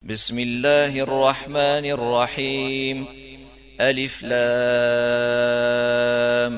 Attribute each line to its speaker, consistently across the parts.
Speaker 1: بسم الله الرحمن الرحيم. ألف لام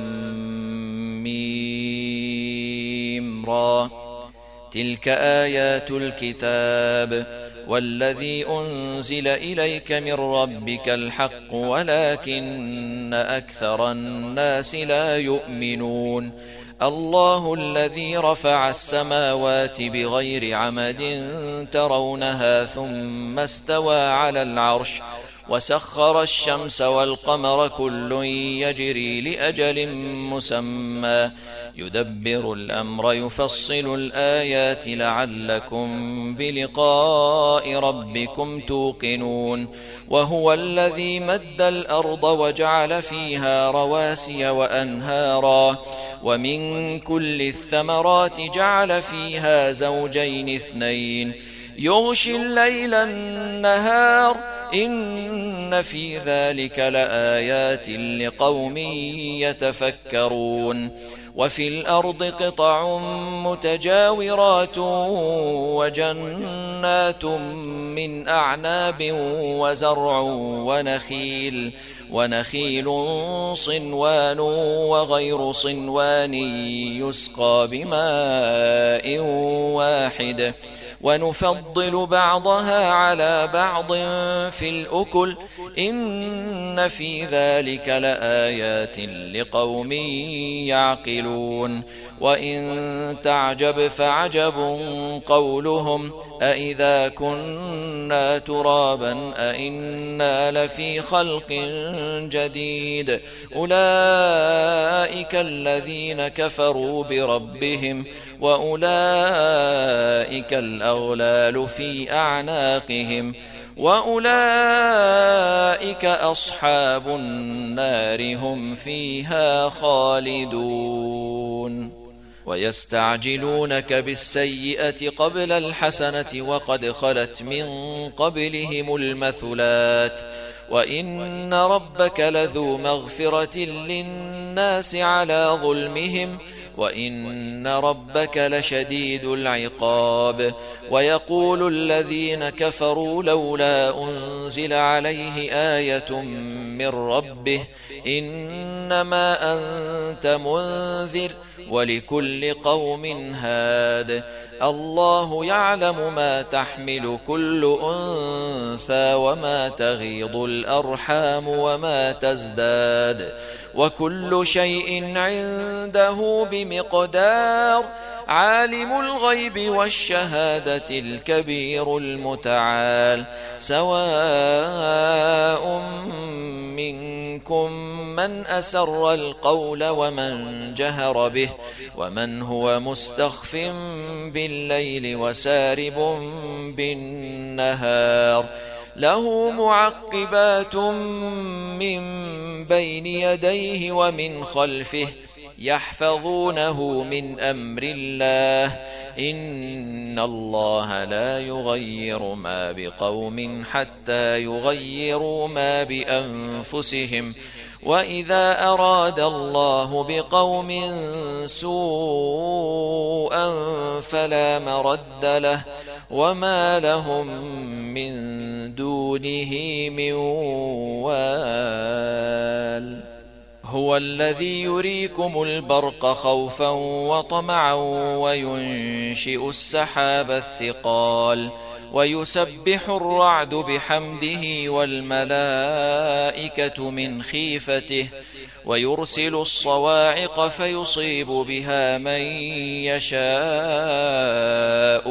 Speaker 1: ميم را. تلك آيات الكتاب والذي أنزل إليك من ربك الحق ولكن أكثر الناس لا يؤمنون. الله الذي رفع السماوات بغير عمد ترونها ثم استوى على العرش وسخر الشمس والقمر كل يجري لأجل مسمى يدبر الأمر يفصل الآيات لعلكم بلقاء ربكم توقنون. وهو الذي مد الأرض وجعل فيها رواسي وأنهارا ومن كل الثمرات جعل فيها زوجين اثنين يغشي الليل النهار إن في ذلك لآيات لقوم يتفكرون. وفي الأرض قطع متجاورات وجنات من أعناب وزرع ونخيل صنوان وغير صنوان يسقى بماء واحد ونفضل بعضها على بعض في الأكل إن في ذلك لآيات لقوم يعقلون. وإن تعجب فعجب قولهم أإذا كنا ترابا أإنا لفي خلق جديد أولئك الذين كفروا بربهم وأولئك الأغلال في أعناقهم وأولئك أصحاب النار هم فيها خالدون. ويستعجلونك بالسيئة قبل الحسنة وقد خلت من قبلهم المثلات وإن ربك لذو مغفرة للناس على ظلمهم وإن ربك لشديد العقاب. ويقول الذين كفروا لولا أنزل عليه آية من ربه إنما أنت منذر ولكل قوم هاد. الله يعلم ما تحمل كل أنثى وما تغيض الأرحام وما تزداد وكل شيء عنده بمقدار. عالم الغيب والشهادة الكبير المتعال. سواء منكم من أسر القول ومن جهر به ومن هو مستخف بالليل وسارب بالنهار. له معقبات من بين يديه ومن خلفه يحفظونه من أمر الله إن الله لا يغير ما بقوم حتى يغيروا ما بأنفسهم وإذا أراد الله بقوم سوءا فلا مرد له وما لهم من دونه من وال. هو الذي يريكم البرق خوفا وطمعا وينشئ السحاب الثقال ويسبح الرعد بحمده والملائكة من خيفته ويرسل الصواعق فيصيب بها من يشاء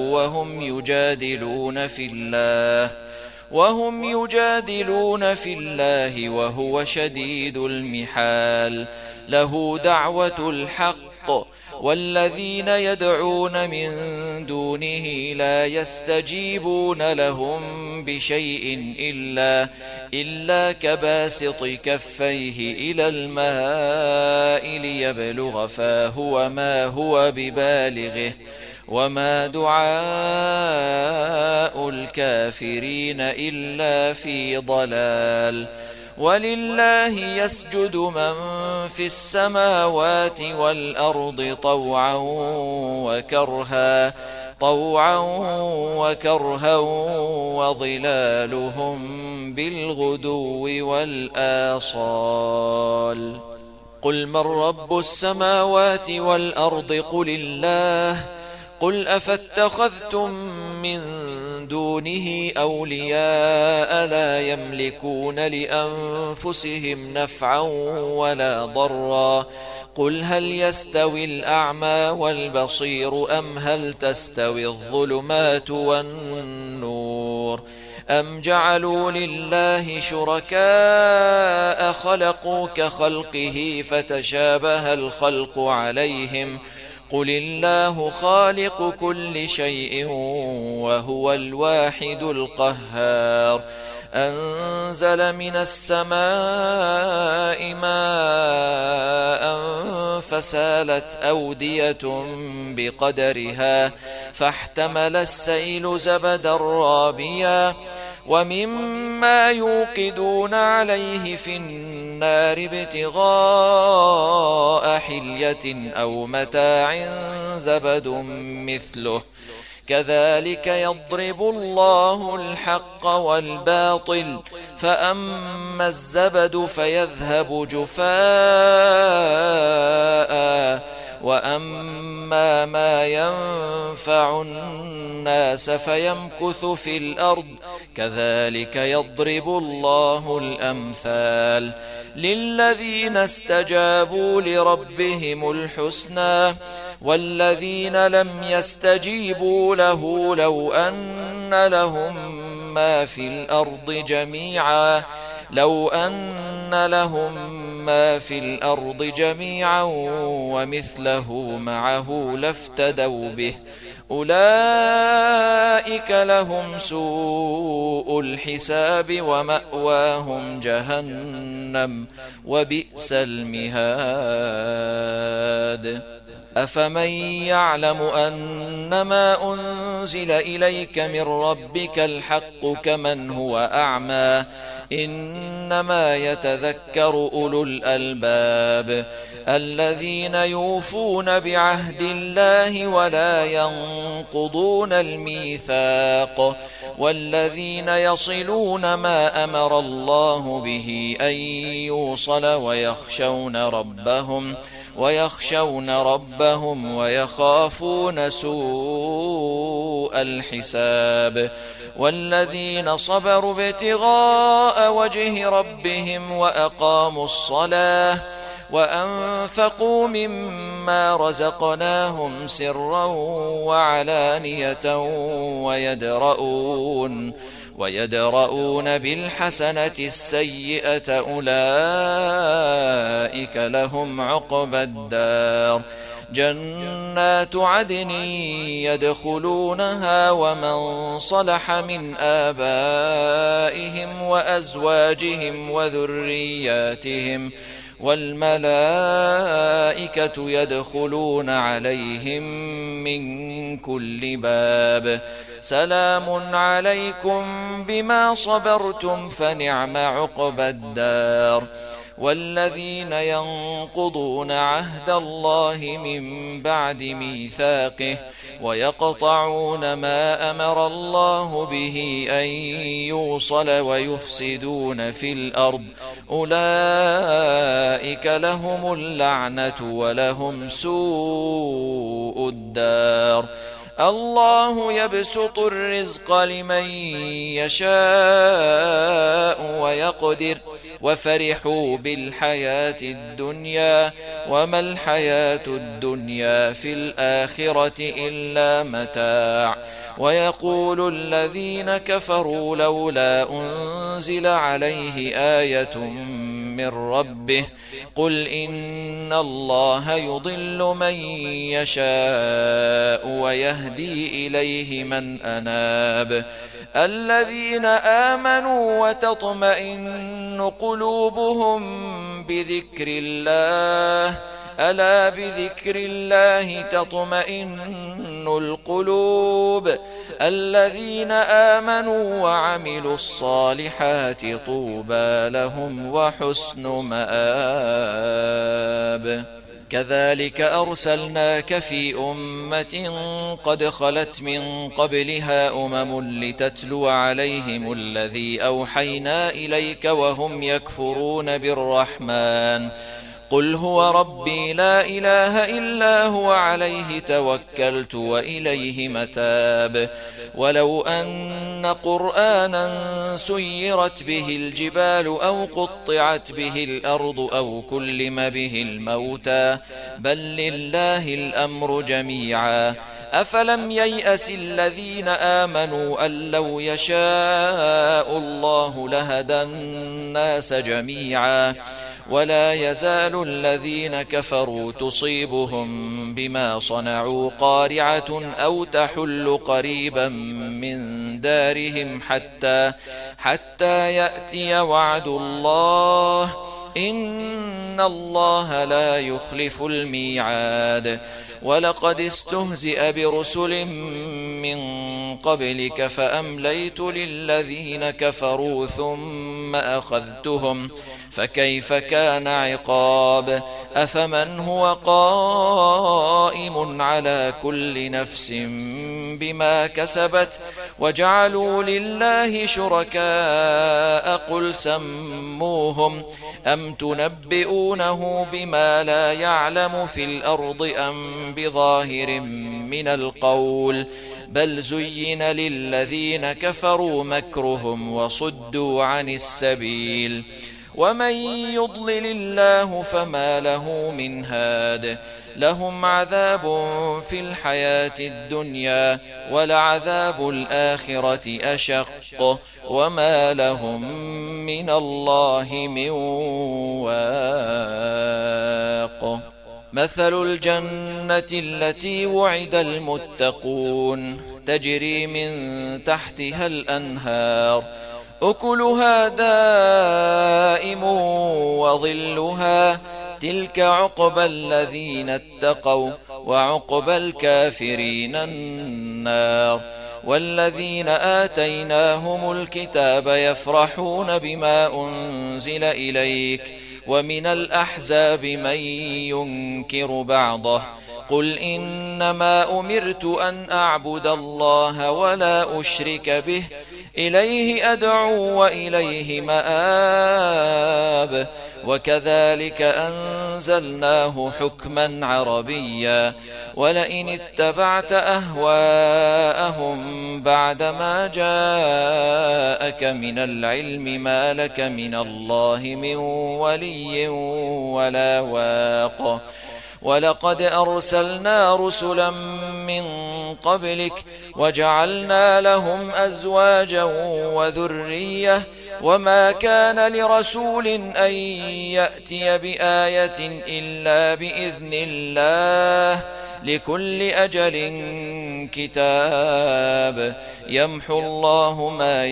Speaker 1: وهم يجادلون في الله وهو شديد المحال. له دعوة الحق والذين يدعون من دونه لا يستجيبون لهم بشيء إلا كباسط كفيه إلى الماء ليبلغ فاه وما هو ببالغه وما دعاء الكافرين إلا في ضلال. ولله يسجد من في السماوات والأرض طوعا وكرها طوعا وكرها وظلالهم بالغدو والآصال قل من رب السماوات والأرض قل الله قل أفاتخذتم من دونه أولياء لا يملكون لأنفسهم نفعا ولا ضرا قل هل يستوي الأعمى والبصير أم هل تستوي الظلمات والنور أم جعلوا لله شركاء خلقوا كخلقه فتشابه الخلق عليهم قل الله خالق كل شيء وهو الواحد القهار أنزل من السماء ماء فسالت أودية بقدرها فاحتمل السيل زبدا رابيا ومما يوقدون عليه في النار ابتغاء حلية أو متاع زبد مثله كذلك يضرب الله الحق والباطل فأما الزبد فيذهب جفاء وأما ما ينفع الناس فيمكث في الأرض كذلك يضرب الله الأمثال للذين استجابوا لربهم الحسنى والذين لم يستجيبوا له لو أن لهم ما في الأرض جميعا ومثله معه لافتدوا به أولئك لهم سوء الحساب ومأواهم جهنم وبئس المهاد أفمن يعلم أنما أنزل إليك من ربك الحق كمن هو أعمى إنما يتذكر أولو الألباب الذين يوفون بعهد الله ولا ينقضون الميثاق والذين يصلون ما أمر الله به أن يوصل ويخشون ربهم ويخافون سوء الحساب والذين صبروا ابتغاء وجه ربهم وأقاموا الصلاة وأنفقوا مما رزقناهم سرا وعلانية ويدرؤون بالحسنة السيئة أولئك لهم عقبى الدار جنات عدن يدخلونها ومن صلح من آبائهم وأزواجهم وذرياتهم والملائكة يدخلون عليهم من كل باب سلام عليكم بما صبرتم فنعم عقبى الدار والذين ينقضون عهد الله من بعد ميثاقه ويقطعون ما أمر الله به أن يوصل ويفسدون في الأرض أولئك لهم اللعنة ولهم سوء الدار الله يبسط الرزق لمن يشاء ويقدر وفرحوا بالحياة الدنيا وما الحياة الدنيا في الآخرة إلا متاع ويقول الذين كفروا لولا أنزل عليه آية من ربه قل إن الله يضل من يشاء ويهدي إليه من أناب الذين آمنوا وتطمئن قلوبهم بذكر الله ألا بذكر الله تطمئن القلوب الذين آمنوا وعملوا الصالحات طوبى لهم وحسن مآب كذلك أرسلناك في أمة قد خلت من قبلها لتتلو عليهم الذي أوحينا إليك وهم يكفرون بالرحمن قل هو ربي لا إله إلا هو عليه توكلت وإليه متاب ولو أن قرآنا سيرت به الجبال أو قطعت به الأرض أو كلم به الموتى بل لله الأمر جميعا أفلم ييأس الذين آمنوا أن لو يشاء الله لهدى الناس جميعا ولا يزال الذين كفروا تصيبهم بما صنعوا قارعة أو تحل قريبا من دارهم حتى يأتي وعد الله إن الله لا يخلف الميعاد ولقد استهزئ برسل من قبلك فأمليت للذين كفروا ثم أخذتهم فكيف كان عقاب أفمن هو قائم على كل نفس بما كسبت وجعلوا لله شركاء قل سموهم أم تنبئونه بما لا يعلم في الأرض أم بظاهر من القول بل زين للذين كفروا مكرهم وصدوا عن السبيل ومن يضلل الله فما له من هاد لهم عذاب في الحياة الدنيا ولعذاب الآخرة أشق وما لهم من الله من واق مثل الجنة التي وعد المتقون تجري من تحتها الأنهار أكلها دائم وظلها تلك عقبى الذين اتقوا وعقبى الكافرين النار والذين آتيناهم الكتاب يفرحون بما أنزل إليك ومن الأحزاب من ينكر بعضه قل إنما أمرت أن أعبد الله ولا أشرك به إليه أدعو وإليه مآب وكذلك أنزلناه حكما عربيا ولئن اتبعت أهواءهم بعدما جاءك من العلم ما لك من الله من ولي ولا واق ولقد أرسلنا رسلا من قبلك وجعلنا لهم أزواجا وذرية وما كان لرسول أن يأتي بآية إلا بإذن الله لكل أجل كتاب يمحو الله ما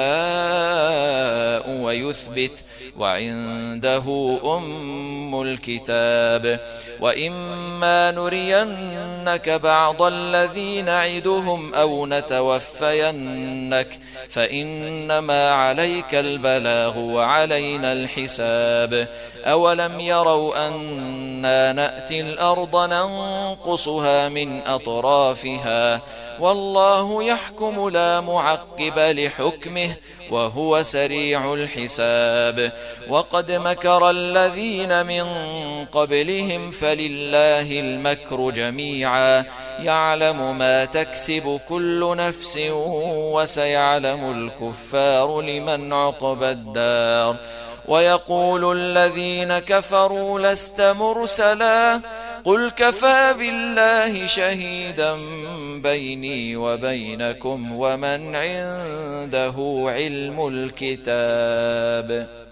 Speaker 1: يشاء ويثبت وعنده أم الكتاب وإما نرينك بعض الذي نعدهم أو نتوفينك فإنما عليك البلاغ وعلينا الحساب أولم يروا أنا نأتي الأرض ننقصها من أطرافها والله يحكم لا معقب لحكمه وهو سريع الحساب وقد مكر الذين من قبلهم فلله المكر جميعا يعلم ما تكسب كل نفس وسيعلم الكفار لمن عقبى الدار ويقول الذين كفروا لست مرسلا قل كفى بالله شهيدا بيني وبينكم ومن عنده علم الكتاب